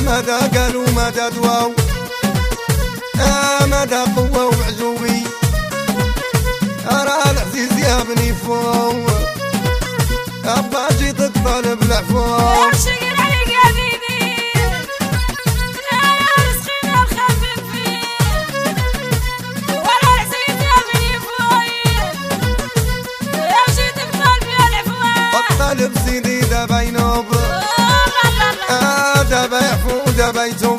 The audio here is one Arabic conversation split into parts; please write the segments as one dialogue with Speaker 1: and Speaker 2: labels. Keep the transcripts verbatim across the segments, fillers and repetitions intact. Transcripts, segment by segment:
Speaker 1: مدى قالوا مدى دواو مدى قوة وعجوبي أرى العزيز يا بني فو أبا جيتك طالب العفو طالب سيدي دابا ينوب دابا يعفو دابا يتوب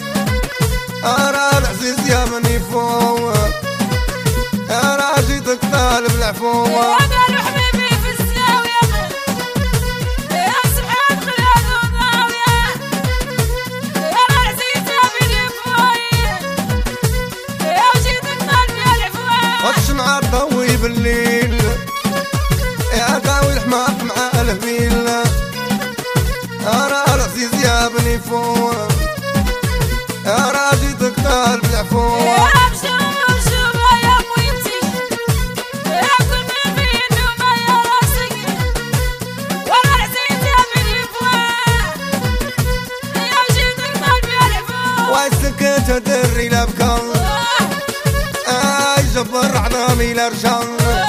Speaker 1: أرى العزيز يا بني فو أرى جيتك طالب العفو
Speaker 2: قالوا حبيبي في الزاوية يا سبحان خلال وضاوية أرى العزيز يا بني فوي يا جيتك طالب العفو
Speaker 1: الشمعة تضوي بالليل يا داوي الحماق مع الهبيل أرى العزيز يا بني فو أرى جيتك طالب العفو سكت دري لبكا اي جبر عظامي لرشا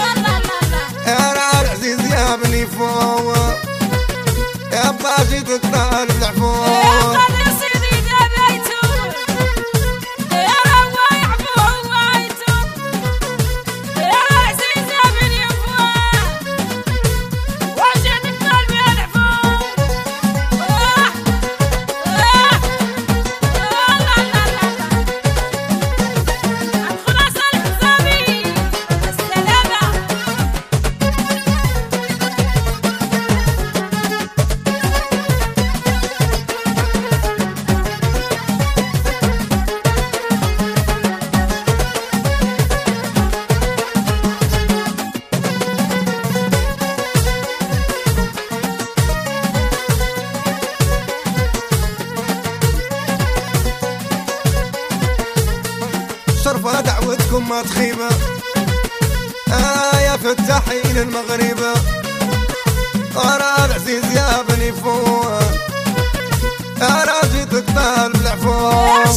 Speaker 1: يا العزيز يا بني فو يا باجيتك طالب العفو شرفة دعوتكم ما تخيبة آه يا فتاحين المغربة أرى العزيز يا بني فو أرى جيتك طالب العفو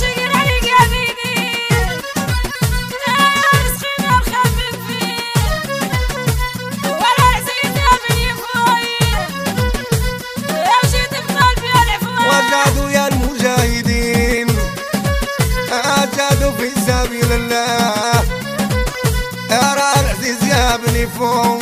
Speaker 1: وجادوا يا المجاهدين أجادوا في سبيل الله أرى العزيز يا بني فو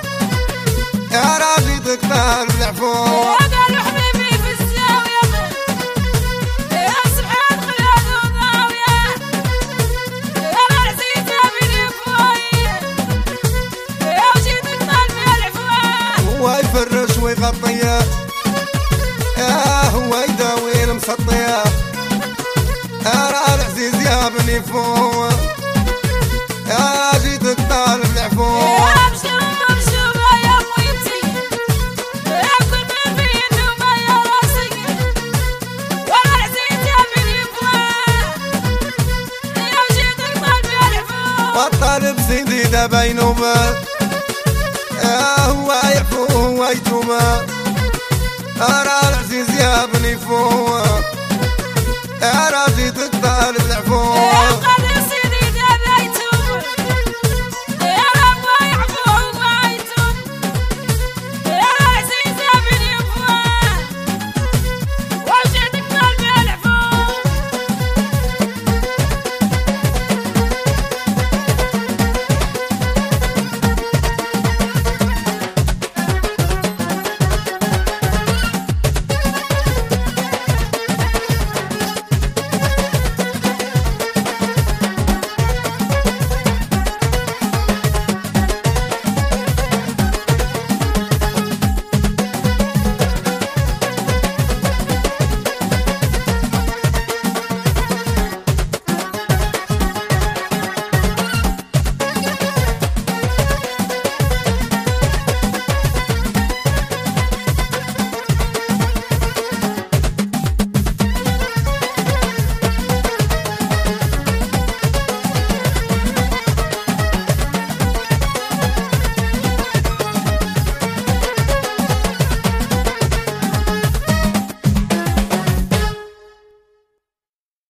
Speaker 1: أرى جيتك طالب العفو
Speaker 2: قالوا حبيبي في الزاوية يا سبحان خلال وضاوية أرى العزيز يا بني فوي يا جيتك طالب العفو
Speaker 1: هو يفرش ويغطيه هو يداوي المسطيه أرى العزيز يا بني فو يا جيتك طالب العفو
Speaker 2: أبشر أبشر يا ميتي يا كل من في النوم يا راسي وأرى العزيز يا بني فو يا جيتك طالب العفو
Speaker 1: والطالب سيدي دابا ينوب هو يعفو هو يتوب أرى العزيز يا بني فو